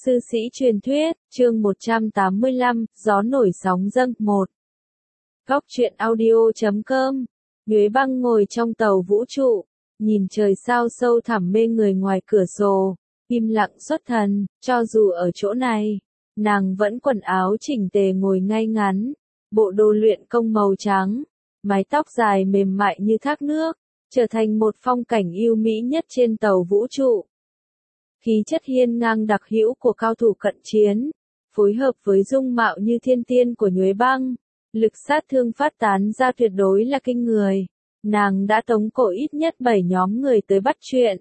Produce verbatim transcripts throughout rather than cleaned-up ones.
Sư sĩ truyền thuyết, chương một trăm tám mươi lăm, gió nổi sóng dâng, một. Góc truyện audio chấm com. Nhuế Băng ngồi trong tàu vũ trụ, nhìn trời sao sâu thẳm mê người ngoài cửa sổ, im lặng xuất thần, cho dù ở chỗ này, nàng vẫn quần áo chỉnh tề ngồi ngay ngắn, bộ đồ luyện công màu trắng, mái tóc dài mềm mại như thác nước, trở thành một phong cảnh yêu mỹ nhất trên tàu vũ trụ. Khí chất hiên ngang đặc hữu của cao thủ cận chiến, phối hợp với dung mạo như thiên tiên của Nhuế Băng, lực sát thương phát tán ra tuyệt đối là kinh người. Nàng đã tống cổ ít nhất bảy nhóm người tới bắt chuyện.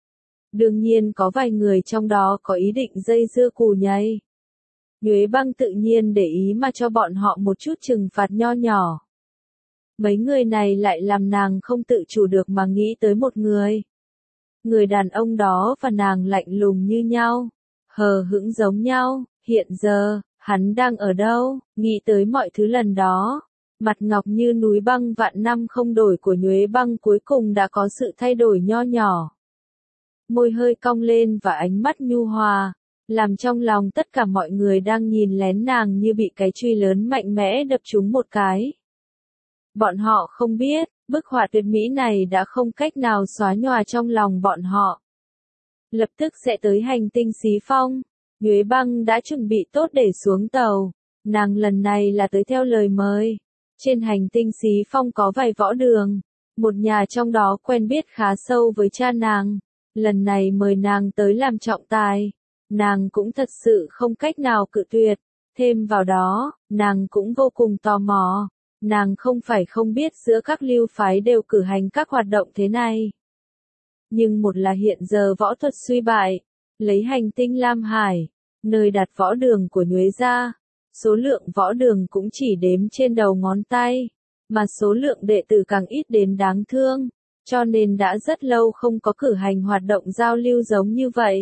Đương nhiên có vài người trong đó có ý định dây dưa cù nhây. Nhuế Băng tự nhiên để ý mà cho bọn họ một chút trừng phạt nho nhỏ. Mấy người này lại làm nàng không tự chủ được mà nghĩ tới một người. Người đàn ông đó và nàng lạnh lùng như nhau, hờ hững giống nhau, hiện giờ, hắn đang ở đâu, nghĩ tới mọi thứ lần đó. Mặt ngọc như núi băng vạn năm không đổi của Nhuế Băng cuối cùng đã có sự thay đổi nho nhỏ. Môi hơi cong lên và ánh mắt nhu hòa, làm trong lòng tất cả mọi người đang nhìn lén nàng như bị cái truy lớn mạnh mẽ đập trúng một cái. Bọn họ không biết, bức họa tuyệt mỹ này đã không cách nào xóa nhòa trong lòng bọn họ. Lập tức sẽ tới hành tinh Xí Phong, Nhuế Băng đã chuẩn bị tốt để xuống tàu, nàng lần này là tới theo lời mời. Trên hành tinh Xí Phong có vài võ đường, một nhà trong đó quen biết khá sâu với cha nàng, lần này mời nàng tới làm trọng tài, nàng cũng thật sự không cách nào cự tuyệt, thêm vào đó, nàng cũng vô cùng tò mò. Nàng không phải không biết giữa các lưu phái đều cử hành các hoạt động thế này. Nhưng một là hiện giờ võ thuật suy bại, lấy hành tinh Lam Hải, nơi đặt võ đường của Nhuế gia, số lượng võ đường cũng chỉ đếm trên đầu ngón tay, mà số lượng đệ tử càng ít đến đáng thương, cho nên đã rất lâu không có cử hành hoạt động giao lưu giống như vậy.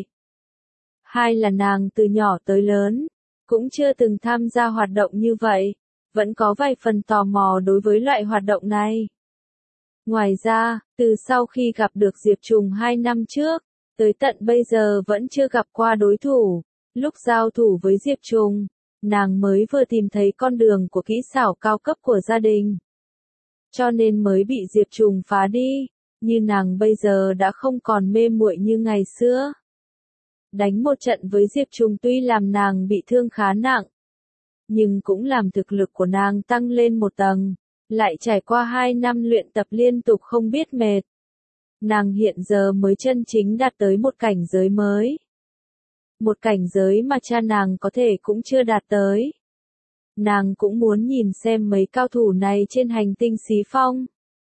Hai là nàng từ nhỏ tới lớn, cũng chưa từng tham gia hoạt động như vậy. Vẫn có vài phần tò mò đối với loại hoạt động này. Ngoài ra, từ sau khi gặp được Diệp Trùng hai năm trước, tới tận bây giờ vẫn chưa gặp qua đối thủ. Lúc giao thủ với Diệp Trùng, nàng mới vừa tìm thấy con đường của kỹ xảo cao cấp của gia đình. Cho nên mới bị Diệp Trùng phá đi, như nàng bây giờ đã không còn mê muội như ngày xưa. Đánh một trận với Diệp Trùng tuy làm nàng bị thương khá nặng, nhưng cũng làm thực lực của nàng tăng lên một tầng, lại trải qua hai năm luyện tập liên tục không biết mệt. Nàng hiện giờ mới chân chính đạt tới một cảnh giới mới. Một cảnh giới mà cha nàng có thể cũng chưa đạt tới. Nàng cũng muốn nhìn xem mấy cao thủ này trên hành tinh Xí Phong.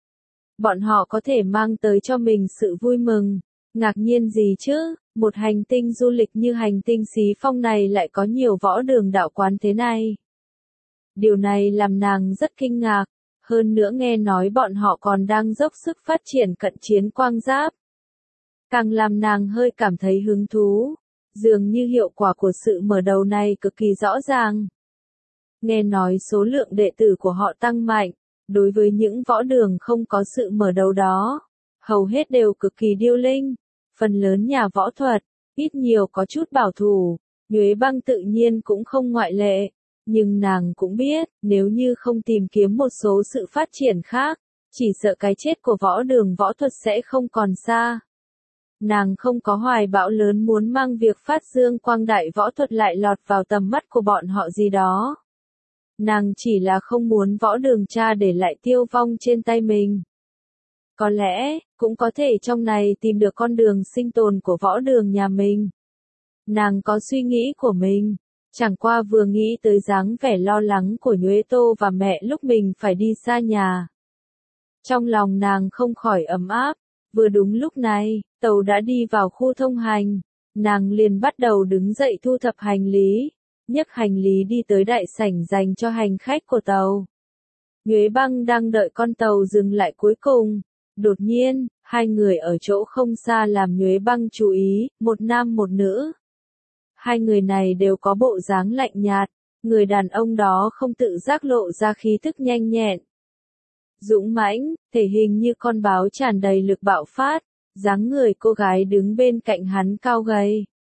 Bọn họ có thể mang tới cho mình sự vui mừng, ngạc nhiên gì chứ, một hành tinh du lịch như hành tinh Xí Phong này lại có nhiều võ đường đạo quán thế này. Điều này làm nàng rất kinh ngạc, hơn nữa nghe nói bọn họ còn đang dốc sức phát triển cận chiến quang giáp. Càng làm nàng hơi cảm thấy hứng thú, dường như hiệu quả của sự mở đầu này cực kỳ rõ ràng. Nghe nói số lượng đệ tử của họ tăng mạnh, đối với những võ đường không có sự mở đầu đó, hầu hết đều cực kỳ điêu linh. Phần lớn nhà võ thuật, ít nhiều có chút bảo thủ, Nhuế Băng tự nhiên cũng không ngoại lệ, nhưng nàng cũng biết, nếu như không tìm kiếm một số sự phát triển khác, chỉ sợ cái chết của võ đường võ thuật sẽ không còn xa. Nàng không có hoài bão lớn muốn mang việc phát dương quang đại võ thuật lại lọt vào tầm mắt của bọn họ gì đó. Nàng chỉ là không muốn võ đường cha để lại tiêu vong trên tay mình. Có lẽ, cũng có thể trong này tìm được con đường sinh tồn của võ đường nhà mình. Nàng có suy nghĩ của mình, chẳng qua vừa nghĩ tới dáng vẻ lo lắng của Nhuế Tô và mẹ lúc mình phải đi xa nhà. Trong lòng nàng không khỏi ấm áp, vừa đúng lúc này, tàu đã đi vào khu thông hành, nàng liền bắt đầu đứng dậy thu thập hành lý, nhấc hành lý đi tới đại sảnh dành cho hành khách của tàu. Nhuế Băng đang đợi con tàu dừng lại cuối cùng. Đột nhiên, hai người ở chỗ không xa làm Nhuế Băng chú ý, một nam một nữ. Hai người này đều có bộ dáng lạnh nhạt, người đàn ông đó không tự giác lộ ra khí thức nhanh nhẹn. Dũng mãnh, thể hình như con báo tràn đầy lực bạo phát, dáng người cô gái đứng bên cạnh hắn cao gầy,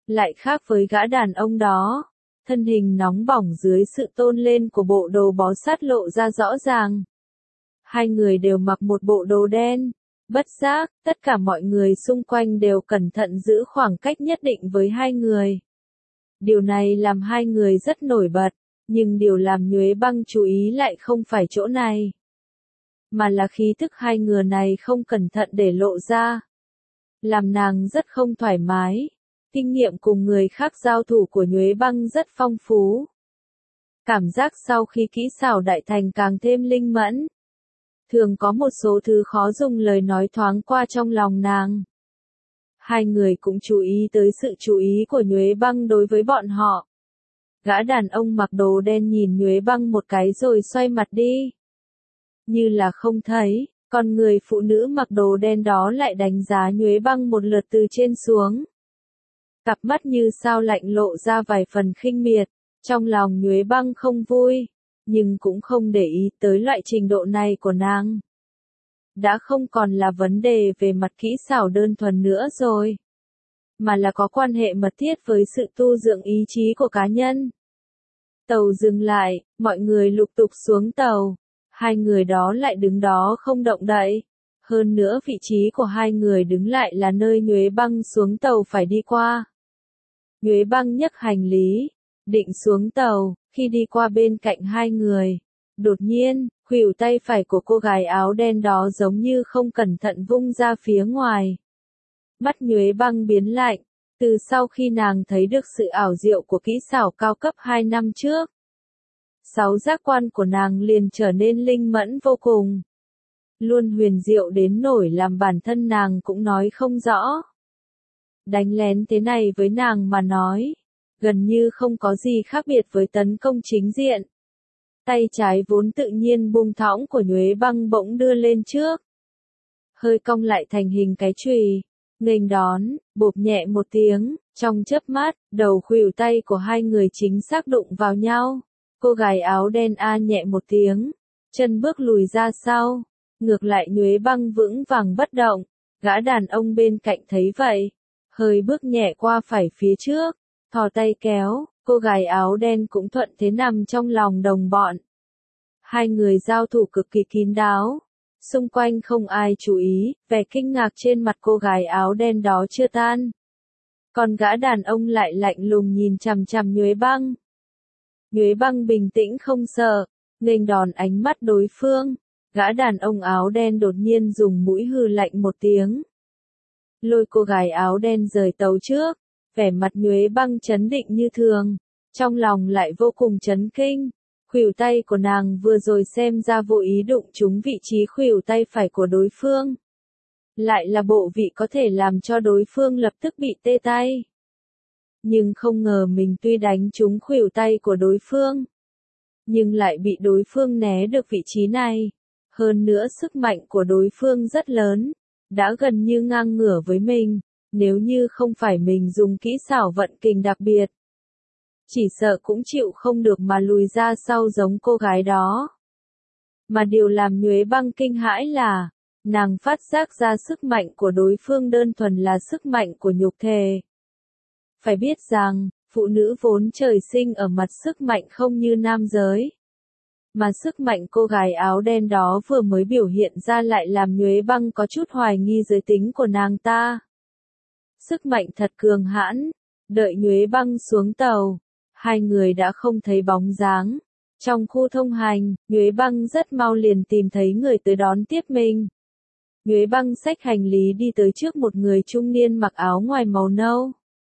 Lại khác với gã đàn ông đó, thân hình nóng bỏng dưới sự tôn lên của bộ đồ bó sát lộ ra rõ ràng. Hai người đều mặc một bộ đồ đen. Bất giác, tất cả mọi người xung quanh đều cẩn thận giữ khoảng cách nhất định với hai người. Điều này làm hai người rất nổi bật, nhưng điều làm Nhuế Băng chú ý lại không phải chỗ này, mà là khí thức hai người này không cẩn thận để lộ ra. Làm nàng rất không thoải mái. Kinh nghiệm cùng người khác giao thủ của Nhuế Băng rất phong phú. Cảm giác sau khi kỹ xảo đại thành càng thêm linh mẫn. Thường có một số thứ khó dùng lời nói thoáng qua trong lòng nàng. Hai người cũng chú ý tới sự chú ý của Nhuế Băng đối với bọn họ. Gã đàn ông mặc đồ đen nhìn Nhuế Băng một cái rồi xoay mặt đi. Như là không thấy, còn người phụ nữ mặc đồ đen đó lại đánh giá Nhuế Băng một lượt từ trên xuống. Cặp mắt như sao lạnh lộ ra vài phần khinh miệt, trong lòng Nhuế Băng không vui, nhưng cũng không để ý tới loại trình độ này của nàng. Đã không còn là vấn đề về mặt kỹ xảo đơn thuần nữa rồi, mà là có quan hệ mật thiết với sự tu dưỡng ý chí của cá nhân. Tàu dừng lại, mọi người lục tục xuống tàu, hai người đó lại đứng đó không động đậy. Hơn nữa vị trí của hai người đứng lại là nơi Nhuế Băng xuống tàu phải đi qua. Nhuế Băng nhấc hành lý, định xuống tàu, khi đi qua bên cạnh hai người. Đột nhiên, khuỷu tay phải của cô gái áo đen đó giống như không cẩn thận vung ra phía ngoài. Mắt Nhuế Băng biến lạnh, từ sau khi nàng thấy được sự ảo diệu của kỹ xảo cao cấp hai năm trước. Sáu giác quan của nàng liền trở nên linh mẫn vô cùng. Luôn huyền diệu đến nỗi làm bản thân nàng cũng nói không rõ. Đánh lén thế này với nàng mà nói, gần như không có gì khác biệt với tấn công chính diện. Tay trái vốn tự nhiên buông thõng của Nhuế Băng bỗng đưa lên trước. Hơi cong lại thành hình cái chùy, nghênh đón, bộp nhẹ một tiếng, trong chớp mắt, đầu khuỷu tay của hai người chính xác đụng vào nhau. Cô gái áo đen a nhẹ một tiếng, chân bước lùi ra sau. Ngược lại Nhuế Băng vững vàng bất động, gã đàn ông bên cạnh thấy vậy, hơi bước nhẹ qua phải phía trước, thò tay kéo, cô gái áo đen cũng thuận thế nằm trong lòng đồng bọn. Hai người giao thủ cực kỳ kín đáo, xung quanh không ai chú ý, vẻ kinh ngạc trên mặt cô gái áo đen đó chưa tan. Còn gã đàn ông lại lạnh lùng nhìn chằm chằm Nhuế Băng. Nhuế Băng bình tĩnh không sợ, nghênh đòn ánh mắt đối phương. Gã đàn ông áo đen đột nhiên dùng mũi hừ lạnh một tiếng. Lôi cô gái áo đen rời tàu trước, vẻ mặt Nhuế Băng chấn định như thường, trong lòng lại vô cùng chấn kinh. Khuỷu tay của nàng vừa rồi xem ra vô ý đụng trúng vị trí khuỷu tay phải của đối phương. Lại là bộ vị có thể làm cho đối phương lập tức bị tê tay. Nhưng không ngờ mình tuy đánh trúng khuỷu tay của đối phương, nhưng lại bị đối phương né được vị trí này. Hơn nữa sức mạnh của đối phương rất lớn, đã gần như ngang ngửa với mình, nếu như không phải mình dùng kỹ xảo vận kình đặc biệt. Chỉ sợ cũng chịu không được mà lùi ra sau giống cô gái đó. Mà điều làm Nhuế Băng kinh hãi là, nàng phát giác ra sức mạnh của đối phương đơn thuần là sức mạnh của nhục thể. Phải biết rằng, phụ nữ vốn trời sinh ở mặt sức mạnh không như nam giới. Mà sức mạnh cô gái áo đen đó vừa mới biểu hiện ra lại làm Nhuế Băng có chút hoài nghi giới tính của nàng ta. Sức mạnh thật cường hãn, đợi Nhuế Băng xuống tàu, hai người đã không thấy bóng dáng. Trong khu thông hành, Nhuế Băng rất mau liền tìm thấy người tới đón tiếp mình. Nhuế Băng xách hành lý đi tới trước một người trung niên mặc áo ngoài màu nâu.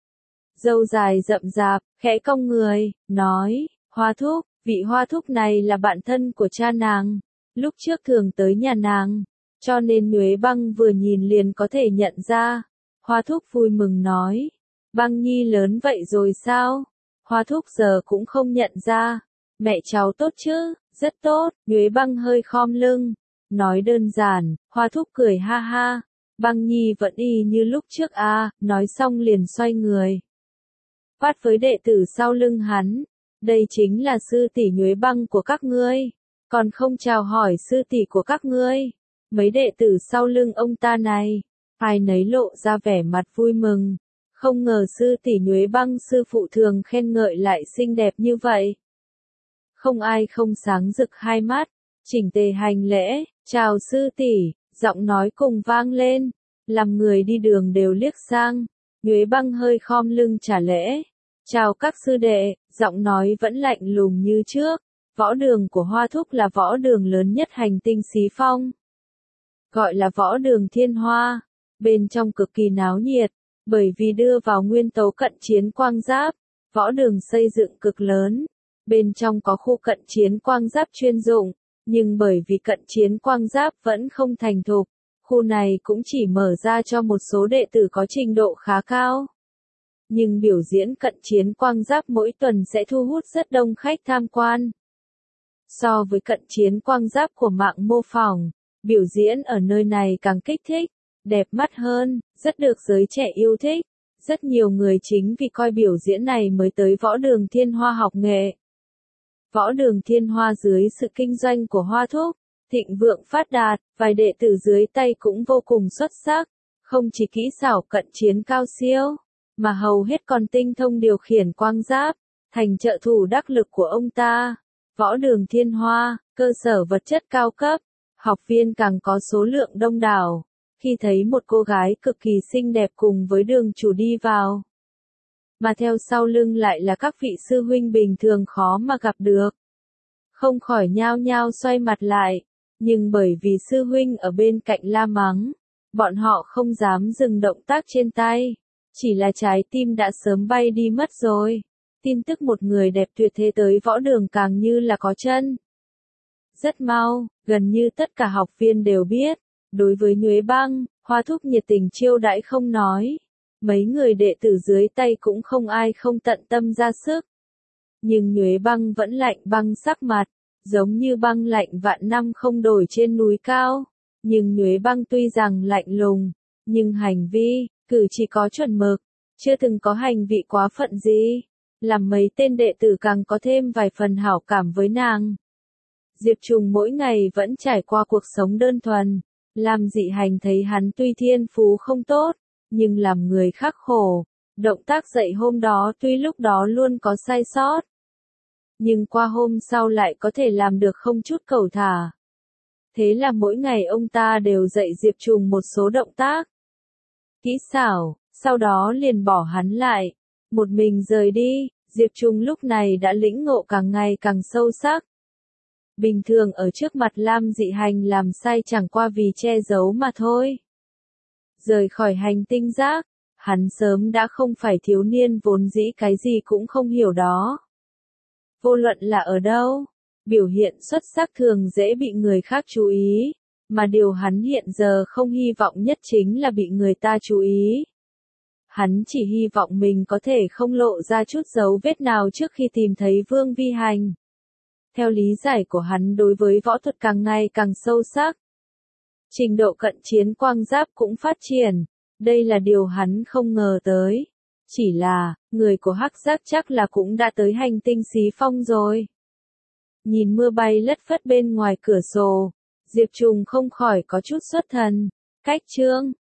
Râu dài rậm rạp, khẽ cong người, nói, Hoa thúc. Vị Hoa thúc này là bạn thân của cha nàng, lúc trước thường tới nhà nàng, cho nên Nhuế Băng vừa nhìn liền có thể nhận ra. Hoa thúc vui mừng nói, Băng nhi lớn vậy rồi sao? Hoa thúc giờ cũng không nhận ra. Mẹ cháu tốt chứ? Rất tốt. Nhuế Băng hơi khom lưng, nói đơn giản. Hoa thúc cười ha ha, Băng nhi vẫn y như lúc trước à. Nói xong liền xoay người, phát với đệ tử sau lưng hắn. Đây chính là sư tỷ Nhuế Băng của các ngươi, còn không chào hỏi sư tỷ của các ngươi. Mấy đệ tử sau lưng ông ta này, ai nấy lộ ra vẻ mặt vui mừng, Không ngờ sư tỷ Nhuế Băng sư phụ thường khen ngợi lại xinh đẹp như vậy. Không ai không sáng rực hai mắt, chỉnh tề hành lễ, chào sư tỷ, giọng nói cùng vang lên, làm người đi đường đều liếc sang. Nhuế Băng hơi khom lưng trả lễ, chào các sư đệ, giọng nói vẫn lạnh lùng như trước. Võ đường của Hoa Thúc là võ đường lớn nhất hành tinh Xí Phong. Gọi là võ đường Thiên Hoa, bên trong cực kỳ náo nhiệt, bởi vì đưa vào nguyên tố cận chiến quang giáp, võ đường xây dựng cực lớn, bên trong có khu cận chiến quang giáp chuyên dụng, nhưng bởi vì cận chiến quang giáp vẫn không thành thục, khu này cũng chỉ mở ra cho một số đệ tử có trình độ khá cao. Nhưng biểu diễn cận chiến quang giáp mỗi tuần sẽ thu hút rất đông khách tham quan. So với cận chiến quang giáp của mạng mô phỏng, biểu diễn ở nơi này càng kích thích, đẹp mắt hơn, rất được giới trẻ yêu thích. Rất nhiều người chính vì coi biểu diễn này mới tới võ đường Thiên Hoa học nghệ. Võ đường Thiên Hoa dưới sự kinh doanh của Hoa Thúc, thịnh vượng phát đạt, vài đệ tử dưới tay cũng vô cùng xuất sắc, không chỉ kỹ xảo cận chiến cao siêu, mà hầu hết còn tinh thông điều khiển quang giáp, thành trợ thủ đắc lực của ông ta. Võ đường Thiên Hoa, cơ sở vật chất cao cấp, học viên càng có số lượng đông đảo. Khi thấy một cô gái cực kỳ xinh đẹp cùng với đường chủ đi vào, mà theo sau lưng lại là các vị sư huynh bình thường khó mà gặp được, không khỏi nhao nhao xoay mặt lại, nhưng bởi vì sư huynh ở bên cạnh la mắng, bọn họ không dám dừng động tác trên tay, chỉ là trái tim đã sớm bay đi mất rồi. Tin tức một người đẹp tuyệt thế tới võ đường càng như là có chân. Rất mau, gần như tất cả học viên đều biết, đối với Nhuế Băng, Hoa Thúc nhiệt tình chiêu đãi không nói. Mấy người đệ tử dưới tay cũng không ai không tận tâm ra sức. Nhưng Nhuế Băng vẫn lạnh băng sắc mặt, giống như băng lạnh vạn năm không đổi trên núi cao. Nhưng Nhuế Băng tuy rằng lạnh lùng, nhưng hành vi, cử chỉ có chuẩn mực, chưa từng có hành vị quá phận gì, làm mấy tên đệ tử càng có thêm vài phần hảo cảm với nàng. Diệp Trùng mỗi ngày vẫn trải qua cuộc sống đơn thuần, Lam Dị Hành thấy hắn tuy thiên phú không tốt, nhưng làm người khắc khổ, động tác dạy hôm đó tuy lúc đó luôn có sai sót, nhưng qua hôm sau lại có thể làm được không chút cẩu thả. Thế là mỗi ngày ông ta đều dạy Diệp Trùng một số động tác kỹ xảo, sau đó liền bỏ hắn lại, một mình rời đi. Diệp Trùng lúc này đã lĩnh ngộ càng ngày càng sâu sắc. Bình thường ở trước mặt Lam Dị Hành làm sai chẳng qua vì che giấu mà thôi. Rời khỏi hành tinh giác, hắn sớm đã không phải thiếu niên vốn dĩ cái gì cũng không hiểu đó. Vô luận là ở đâu, biểu hiện xuất sắc thường dễ bị người khác chú ý, mà điều hắn hiện giờ không hy vọng nhất chính là bị người ta chú ý. Hắn chỉ hy vọng mình có thể không lộ ra chút dấu vết nào trước khi tìm thấy Vương Vi Hành. Theo lý giải của hắn đối với võ thuật càng ngày càng sâu sắc, trình độ cận chiến quang giáp cũng phát triển, đây là điều hắn không ngờ tới. Chỉ là, người của Hắc Giác chắc là cũng đã tới hành tinh Xí Phong rồi. Nhìn mưa bay lất phất bên ngoài cửa sổ, Diệp Trùng không khỏi có chút xuất thần. Cách chương